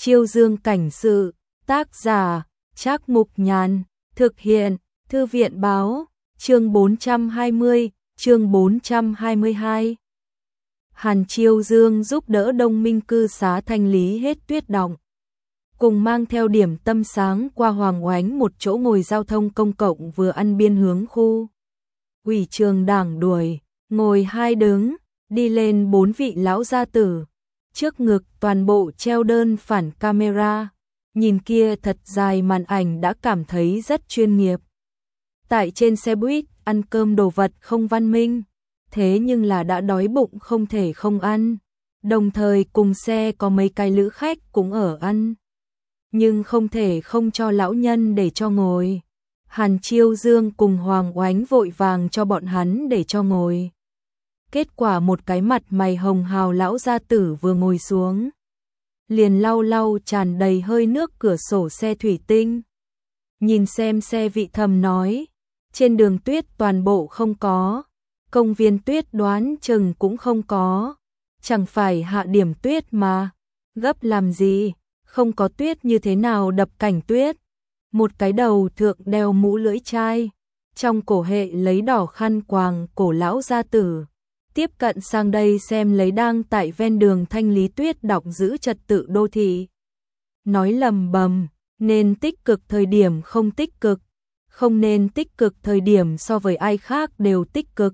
Chiêu Dương cảnh sự, tác giả, Trác Mục Nhàn, thực hiện, Thư viện báo, chương 420, chương 422. Hàn Chiêu Dương giúp đỡ Đông Minh cư xá thanh lý hết tuyết đọng, cùng mang theo điểm tâm sáng qua Hoàng Oánh một chỗ ngồi giao thông công cộng vừa ăn biên hướng khu ủy trường đảng đuổi, ngồi hai đứng, đi lên 4 vị lão gia tử, trước ngực toàn bộ treo đơn phản camera, nhìn kia thật dài màn ảnh đã cảm thấy rất chuyên nghiệp. Tại trên xe buýt, ăn cơm đồ vật không văn minh, thế nhưng là đã đói bụng không thể không ăn, đồng thời cùng xe có mấy cái lữ khách cũng ở ăn, nhưng không thể không cho lão nhân để cho ngồi. Hàn Chiêu Dương cùng Hoàng Oánh vội vàng cho bọn hắn để cho ngồi. Kết quả một cái mặt mày hồng hào lão gia tử vừa ngồi xuống, liền lau lau tràn đầy hơi nước cửa sổ xe thủy tinh. Nhìn xem xe vị thầm nói, trên đường tuyết toàn bộ không có, công viên tuyết đoán chừng cũng không có, chẳng phải hạ điểm tuyết mà, gấp làm gì, không có tuyết như thế nào đập cảnh tuyết. Một cái đầu thượng đeo mũ lưỡi chai, trong cổ hệ lấy đỏ khăn quàng cổ lão gia tử, tiếp cận sang đây xem lấy đang tại ven đường thanh lý tuyết đọc giữ trật tự đô thị. Nói lầm bầm, nên tích cực thời điểm không tích cực, không nên tích cực thời điểm so với ai khác đều tích cực.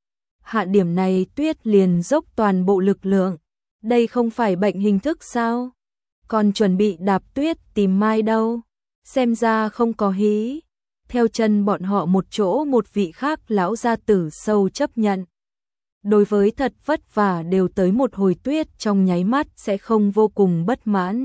Hạ điểm này tuyết liền dốc toàn bộ lực lượng, đây không phải bệnh hình thức sao? Còn chuẩn bị đạp tuyết tìm mai đâu, xem ra không có hí. Theo chân bọn họ một chỗ một vị khác lão gia tử sâu chấp nhận. Đối với thật vất vả đều tới một hồi tuyết trong nháy mắt sẽ không vô cùng bất mãn.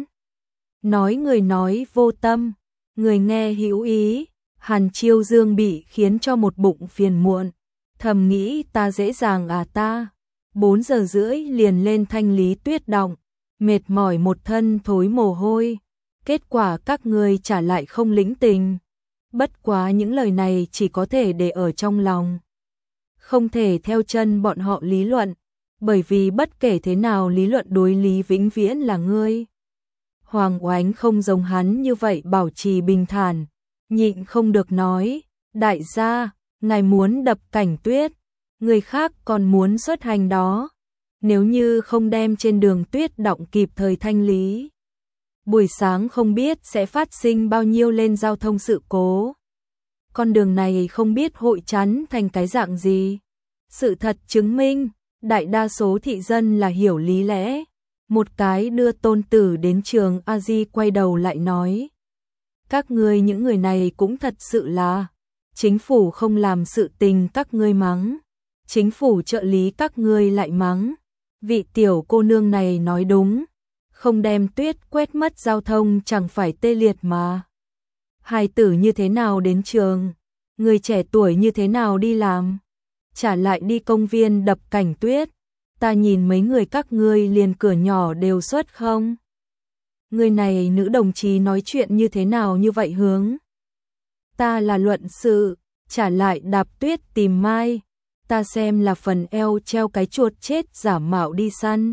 Nói người nói vô tâm, người nghe hữu ý, Hàn Chiêu Dương bị khiến cho một bụng phiền muộn, thầm nghĩ ta dễ dàng à ta, 4 giờ rưỡi liền lên thanh lý tuyết đọng, mệt mỏi một thân thối mồ hôi, kết quả các ngươi trả lại không lĩnh tình. Bất quá những lời này chỉ có thể để ở trong lòng, không thể theo chân bọn họ lý luận, bởi vì bất kể thế nào lý luận đối lý vĩnh viễn là ngươi. Hoàng Oánh không giống hắn như vậy bảo trì bình thản, nhịn không được nói, đại gia, ngài muốn đập cảnh tuyết, người khác còn muốn xuất hành đó, nếu như không đem trên đường tuyết đọng kịp thời thanh lý, buổi sáng không biết sẽ phát sinh bao nhiêu lên giao thông sự cố. Con đường này không biết hội chắn thành cái dạng gì. Sự thật chứng minh, đại đa số thị dân là hiểu lý lẽ. Một cái đưa tôn tử đến trường A Di quay đầu lại nói, các ngươi những người này cũng thật sự là, chính phủ không làm sự tình các ngươi mắng, chính phủ trợ lý các ngươi lại mắng. Vị tiểu cô nương này nói đúng, không đem tuyết quét mất giao thông chẳng phải tê liệt mà. Hài tử như thế nào đến trường, người trẻ tuổi như thế nào đi làm, trả lại đi công viên đập cảnh tuyết, ta nhìn mấy người các ngươi liền cửa nhỏ đều xuất không. Người này nữ đồng chí nói chuyện như thế nào như vậy hướng. Ta là luận sự, trả lại đạp tuyết tìm mai, ta xem là phần eo treo cái chuột chết giả mạo đi săn.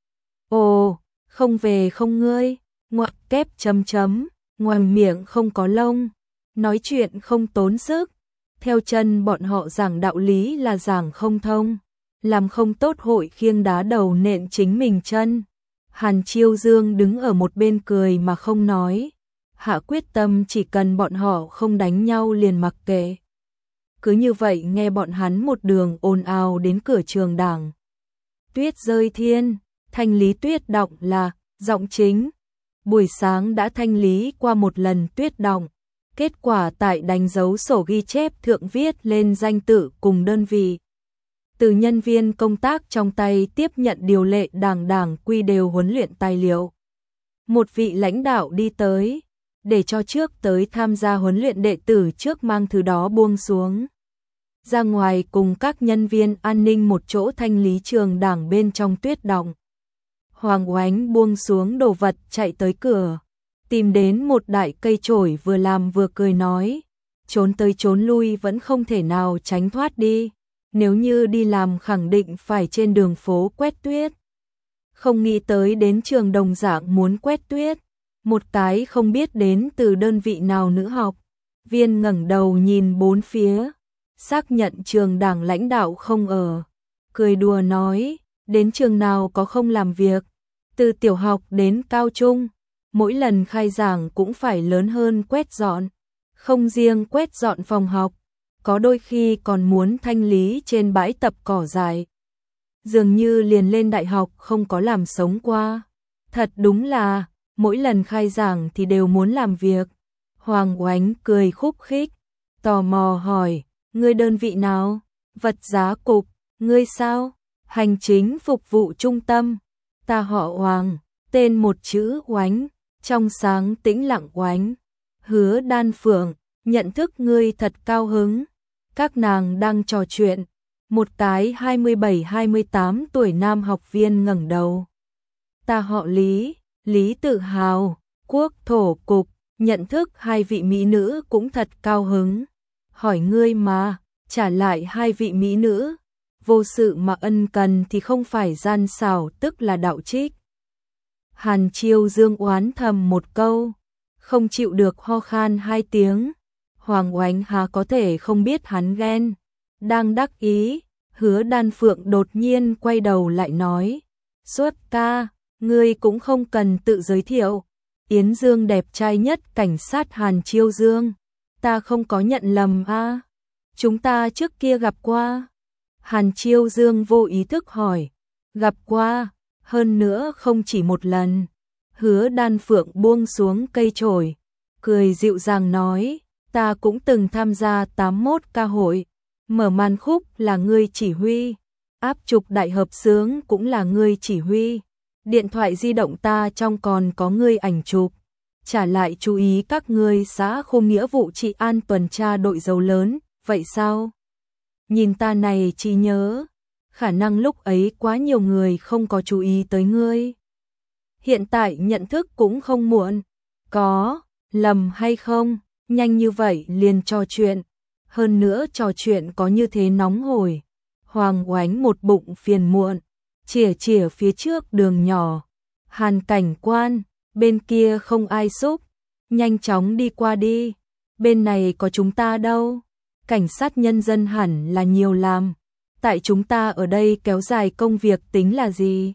Ồ, không về không ngươi, ngoặc kép chấm chấm, ngoằng miệng không có lông, nói chuyện không tốn sức, theo chân bọn họ giảng đạo lý là giảng không thông, làm không tốt hội khiêng đá đầu nện chính mình chân. Hàn Chiêu Dương đứng ở một bên cười mà không nói, hạ quyết tâm chỉ cần bọn họ không đánh nhau liền mặc kệ. Cứ như vậy nghe bọn hắn một đường ồn ào đến cửa trường đảng. Tuyết rơi thiên, thanh lý tuyết đọng là giọng chính. Buổi sáng đã thanh lý qua một lần tuyết đọng, kết quả tại đánh dấu sổ ghi chép thượng viết lên danh tự cùng đơn vị. Từ nhân viên công tác trong tay tiếp nhận điều lệ đảng quy đều huấn luyện tài liệu. Một vị lãnh đạo đi tới, để cho trước tới tham gia huấn luyện đệ tử trước mang thứ đó buông xuống. Ra ngoài cùng các nhân viên an ninh một chỗ thanh lý trường đảng bên trong tuyết đọng. Hoàng Oánh buông xuống đồ vật chạy tới cửa, tìm đến một đại cây chổi vừa làm vừa cười nói, trốn tới trốn lui vẫn không thể nào tránh thoát đi, nếu như đi làm khẳng định phải trên đường phố quét tuyết. Không nghĩ tới đến trường đồng dạng muốn quét tuyết, Một cái không biết đến từ đơn vị nào nữ học viên ngẩng đầu nhìn bốn phía, xác nhận trường đảng lãnh đạo không ở, cười đùa nói, đến trường nào có không làm việc, từ tiểu học đến cao trung, mỗi lần khai giảng cũng phải lớn hơn quét dọn, không riêng quét dọn phòng học, có đôi khi còn muốn thanh lý trên bãi tập cỏ dại. Dường như liền lên đại học không có làm sống qua. Thật đúng là, mỗi lần khai giảng thì đều muốn làm việc. Hoàng Oánh cười khúc khích, tò mò hỏi, ngươi đơn vị nào? Vật giá cục, ngươi sao? Hành chính phục vụ trung tâm. Ta họ Hoàng, tên một chữ Oánh, trong sáng tĩnh lặng Oánh. Hứa Đan Phượng, nhận thức ngươi thật cao hứng. Các nàng đang trò chuyện. Một cái 27-28 tuổi nam học viên ngẩng đầu. Ta họ Lý, Lý Tự Hào, quốc thổ cục, nhận thức hai vị mỹ nữ cũng thật cao hứng. Hỏi ngươi mà, trả lại hai vị mỹ nữ. Vô sự mà ân cần thì không phải gian xảo tức là đạo trích. Hàn Chiêu Dương oán thầm một câu, không chịu được ho khan hai tiếng. Hoàng Oánh hà có thể không biết hắn ghen. Đang đắc ý, Hứa Đan Phượng đột nhiên quay đầu lại nói, Suốt ca, ngươi cũng không cần tự giới thiệu. Yến Dương đẹp trai nhất cảnh sát Hàn Chiêu Dương. Ta không có nhận lầm a? Chúng ta trước kia gặp qua. Hàn Chiêu Dương vô ý thức hỏi, gặp qua, hơn nữa không chỉ một lần. Hứa Đan Phượng buông xuống cây chổi, cười dịu dàng nói, ta cũng từng tham gia 81 ca hội. Mở màn khúc là ngươi chỉ huy, áp trục đại hợp xướng cũng là ngươi chỉ huy. Điện thoại di động ta trong còn có ngươi ảnh chụp. Trả lại chú ý các ngươi xã khung nghĩa vụ trị an tuần tra đội dấu lớn, vậy sao? Nhìn ta này chỉ nhớ, khả năng lúc ấy quá nhiều người không có chú ý tới ngươi. Hiện tại nhận thức cũng không muộn. Có, lầm hay không, nhanh như vậy liền trò chuyện. Hơn nữa trò chuyện có như thế nóng hổi. Hoàng Oánh một bụng phiền muộn, chìa phía trước đường nhỏ. Hàn cảnh quan, bên kia không ai xúc, nhanh chóng đi qua đi. Bên này có chúng ta đâu, cảnh sát nhân dân hẳn là nhiều làm. Tại chúng ta ở đây kéo dài công việc tính là gì?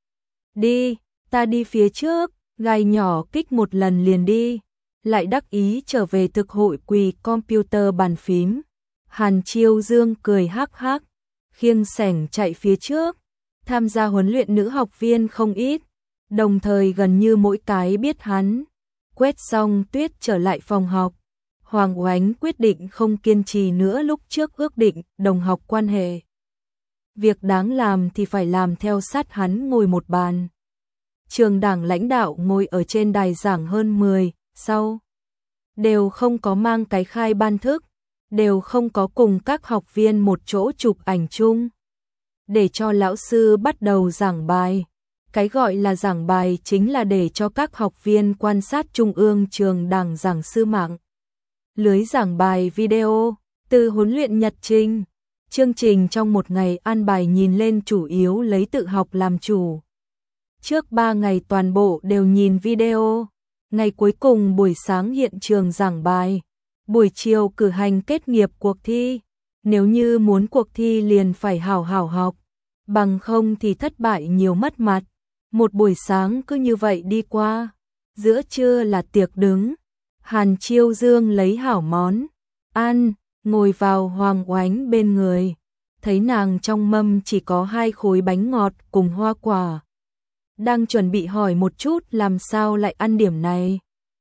Đi, ta đi phía trước, gai nhỏ kích một lần liền đi. Lại đắc ý trở về thực hội quỳ computer bàn phím. Hàn Chiêu Dương cười hắc hắc, khiêng sẻng chạy phía trước. Tham gia huấn luyện nữ học viên không ít, đồng thời gần như mỗi cái biết hắn. Quét xong tuyết trở lại phòng học. Hoàng Oánh quyết định không kiên trì nữa lúc trước ước định đồng học quan hệ. Việc đáng làm thì phải làm theo sát hắn ngồi một bàn. Trường đảng lãnh đạo ngồi ở trên đài giảng hơn 10, sau. Đều không có mang cái khai ban thức, đều không có cùng các học viên một chỗ chụp ảnh chung. Để cho lão sư bắt đầu giảng bài. Cái gọi là giảng bài chính là để cho các học viên quan sát trung ương trường đảng giảng sư mạng. Lưới giảng bài video, từ huấn luyện nhật trình. Chương trình trong một ngày an bài nhìn lên chủ yếu lấy tự học làm chủ. Trước 3 ngày toàn bộ đều nhìn video. Ngày cuối cùng buổi sáng hiện trường giảng bài. Buổi chiều cử hành kết nghiệp cuộc thi. Nếu như muốn cuộc thi liền phải hảo hảo học. Bằng không thì thất bại nhiều mất mặt. Một buổi sáng cứ như vậy đi qua. Giữa trưa là tiệc đứng. Hàn Chiêu Dương lấy hảo món. Ăn, ngồi vào Hoàng Oánh bên người. Thấy nàng trong mâm chỉ có 2 khối bánh ngọt cùng hoa quả. Đang chuẩn bị hỏi một chút làm sao lại ăn điểm này.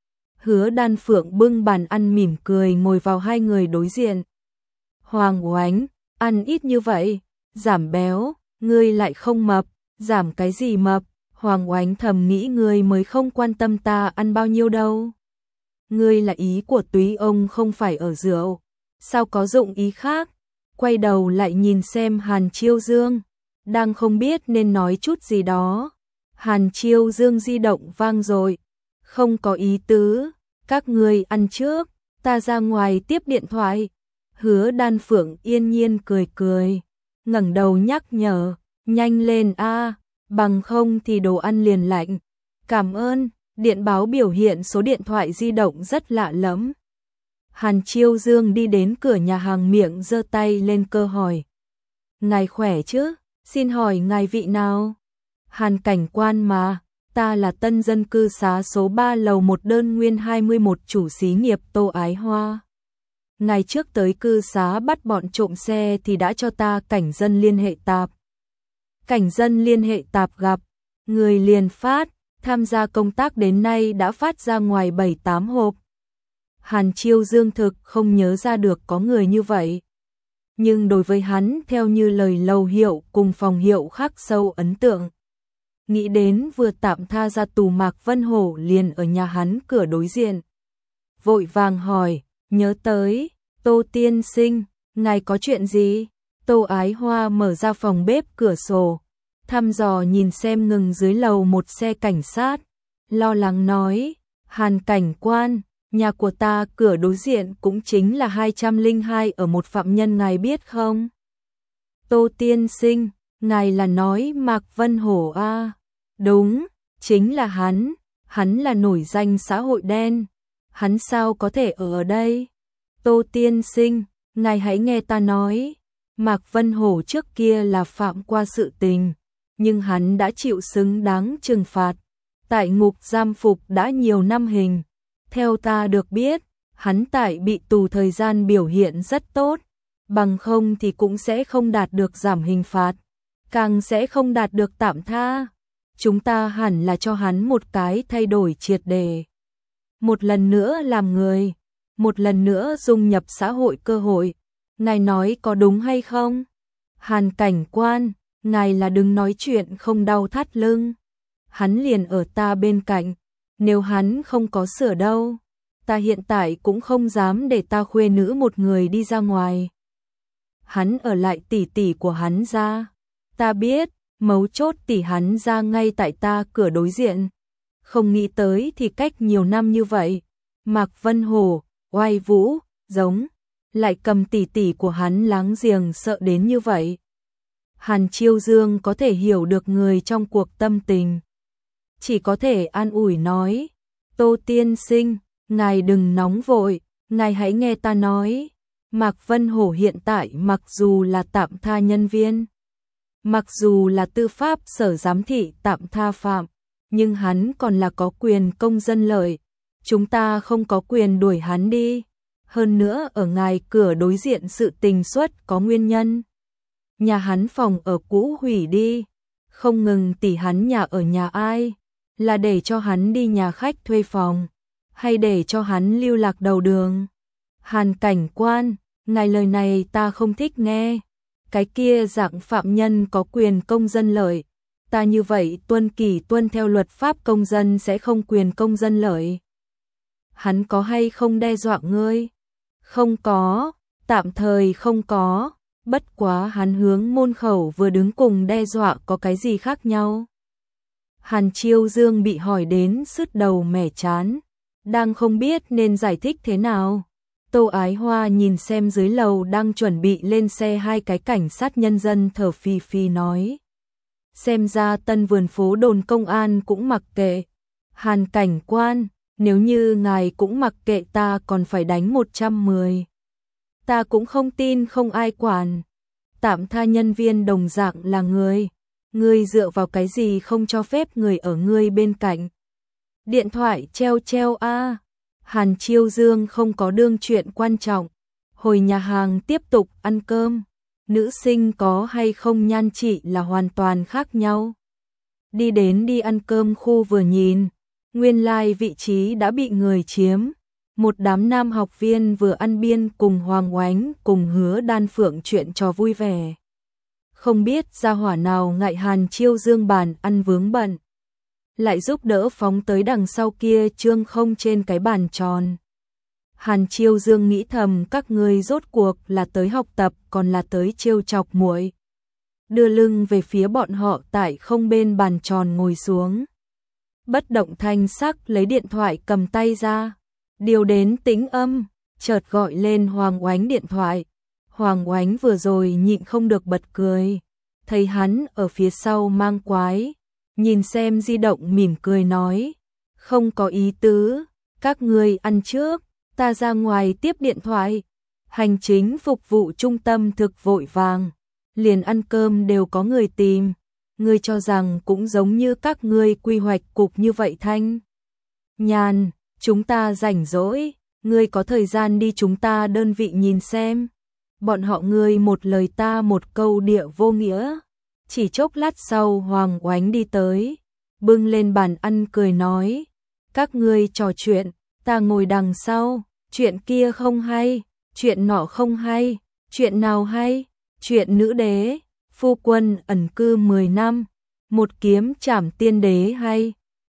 Hứa Đan Phượng bưng bàn ăn mỉm cười ngồi vào hai người đối diện. Hoàng Oánh, ăn ít như vậy, giảm béo, ngươi lại không mập, giảm cái gì mập. Hoàng Oánh thầm nghĩ ngươi mới không quan tâm ta ăn bao nhiêu đâu. Ngươi là ý của túy ông không phải ở rượu, sao có dụng ý khác. Quay đầu lại nhìn xem Hàn Chiêu Dương, đang không biết nên nói chút gì đó. Hàn Chiêu Dương di động vang rồi, không có ý tứ, các ngươi ăn trước, ta ra ngoài tiếp điện thoại. Hứa Đan Phượng yên nhiên cười cười, ngẩng đầu nhắc nhở, nhanh lên a, bằng không thì đồ ăn liền lạnh. Cảm ơn, Điện báo biểu hiện số điện thoại di động rất lạ lẫm. Hàn Chiêu Dương đi đến cửa nhà hàng miệng giơ tay lên cơ hỏi. Ngài khỏe chứ? Xin hỏi ngài vị nào? Hàn cảnh quan mà, ta là tân dân cư xá số 3 lầu 1 đơn nguyên 21 chủ xí nghiệp Tô Ái Hoa. Ngày trước tới cư xá bắt bọn trộm xe thì đã cho ta cảnh dân liên hệ tạp. Cảnh dân liên hệ tạp gặp, người liền phát, tham gia công tác đến nay đã phát ra ngoài 7-8 hộp. Hàn Chiêu Dương thực không nhớ ra được có người như vậy. Nhưng đối với hắn theo như lời lầu hiệu cùng phòng hiệu khắc sâu ấn tượng. Nghĩ đến vừa tạm tha ra tù Mạc Vân Hổ liền ở nhà hắn cửa đối diện. Vội vàng hỏi, nhớ tới, Tô tiên sinh, ngài có chuyện gì? Tô Ái Hoa mở ra phòng bếp cửa sổ, thăm dò nhìn xem ngừng dưới lầu một xe cảnh sát, lo lắng nói, Hàn cảnh quan, nhà của ta cửa đối diện cũng chính là 202 ở một phạm nhân ngài biết không? Tô tiên sinh, ngài là nói Mạc Vân Hổ à? Đúng, chính là hắn là nổi danh xã hội đen, hắn sao có thể ở đây? Tô tiên sinh, ngài hãy nghe ta nói, Mạc Vân Hổ trước kia là phạm qua sự tình, nhưng hắn đã chịu xứng đáng trừng phạt, tại ngục giam phục đã nhiều năm hình. Theo ta được biết, hắn tại bị tù thời gian biểu hiện rất tốt, bằng không thì cũng sẽ không đạt được giảm hình phạt, càng sẽ không đạt được tạm tha. Chúng ta hẳn là cho hắn một cái thay đổi triệt để. Một lần nữa làm người, một lần nữa dung nhập xã hội cơ hội. Ngài nói có đúng hay không? Hàn cảnh quan, ngài là đừng nói chuyện không đau thắt lưng. Hắn liền ở ta bên cạnh, nếu hắn không có sửa đâu, ta hiện tại cũng không dám để ta khuê nữ một người đi ra ngoài. Hắn ở lại tỷ tỷ của hắn ra. Ta biết, mấu chốt tỷ hắn ra ngay tại ta cửa đối diện. Không nghĩ tới thì cách nhiều năm như vậy, Mạc Vân Hổ, oai vũ, giống, lại cầm tỷ tỷ của hắn láng giềng sợ đến như vậy. Hàn Chiêu Dương có thể hiểu được người trong cuộc tâm tình. Chỉ có thể an ủi nói, Tô tiên sinh, ngài đừng nóng vội, ngài hãy nghe ta nói. Mạc Vân Hổ hiện tại mặc dù là tạm tha nhân viên, mặc dù là tư pháp sở giám thị tạm tha phạm, nhưng hắn còn là có quyền công dân lợi. Chúng ta không có quyền đuổi hắn đi. Hơn nữa ở ngài cửa đối diện sự tình xuất có nguyên nhân. Nhà hắn phòng ở cũ hủy đi. Không ngừng tỉ hắn nhà ở nhà ai. Là để cho hắn đi nhà khách thuê phòng, hay để cho hắn lưu lạc đầu đường? Hàn cảnh quan, ngài lời này ta không thích nghe. Cái kia dạng phạm nhân có quyền công dân lợi. Ta như vậy tuân kỷ tuân theo luật pháp công dân sẽ không quyền công dân lợi. Hắn có hay không đe dọa ngươi? Không có, tạm thời không có. Bất quá hắn hướng môn khẩu vừa đứng cùng đe dọa có cái gì khác nhau? Hàn Chiêu Dương bị hỏi đến sứt đầu mẻ chán, đang không biết nên giải thích thế nào. Tô Ái Hoa nhìn xem dưới lầu đang chuẩn bị lên xe hai cái cảnh sát nhân dân thở phì phì nói. Xem ra tân vườn phố đồn công an cũng mặc kệ. Hàn cảnh quan, nếu như ngài cũng mặc kệ ta còn phải đánh 110. Ta cũng không tin không ai quản. Tạm tha nhân viên đồng dạng là người. Ngươi dựa vào cái gì không cho phép người ở ngươi bên cạnh? Điện thoại treo treo a. Hàn Chiêu Dương không có đương chuyện quan trọng. Hồi nhà hàng tiếp tục ăn cơm. Nữ sinh có hay không nhan trị là hoàn toàn khác nhau. Đi đến đi ăn cơm khu vừa nhìn, nguyên lai vị trí đã bị người chiếm. Một đám nam học viên vừa ăn biên cùng Hoàng Oánh cùng Hứa Đan Phượng chuyện trò vui vẻ. Không biết gia hỏa nào ngại Hàn Chiêu Dương bàn ăn vướng bận, lại giúp đỡ phóng tới đằng sau kia trương không trên cái bàn tròn. Hàn Chiêu Dương nghĩ thầm các ngươi rốt cuộc là tới học tập còn là tới trêu chọc muội. Đưa lưng về phía bọn họ tại không bên bàn tròn ngồi xuống. Bất động thanh sắc lấy điện thoại cầm tay ra, điều đến tĩnh âm, chợt gọi lên Hoàng Oánh điện thoại. Hoàng Oánh vừa rồi nhịn không được bật cười, thấy hắn ở phía sau mang quái, nhìn xem di động mỉm cười nói, Không có ý tứ, các ngươi ăn trước, ta ra ngoài tiếp điện thoại. Hành chính phục vụ trung tâm thực vội vàng, liền ăn cơm đều có người tìm. Ngươi cho rằng cũng giống như các ngươi quy hoạch cục như vậy Thanh Nhàn, chúng ta rảnh rỗi, ngươi có thời gian đi chúng ta đơn vị nhìn xem. Bọn họ ngươi một lời ta một câu địa vô nghĩa. Chỉ chốc lát sau Hoàng Oánh đi tới, bưng lên bàn ăn cười nói, các ngươi trò chuyện, ta ngồi đằng sau, chuyện kia không hay, chuyện nọ không hay, chuyện nào hay, chuyện nữ đế, phu quân ẩn cư 10 năm, một kiếm trảm tiên đế hay.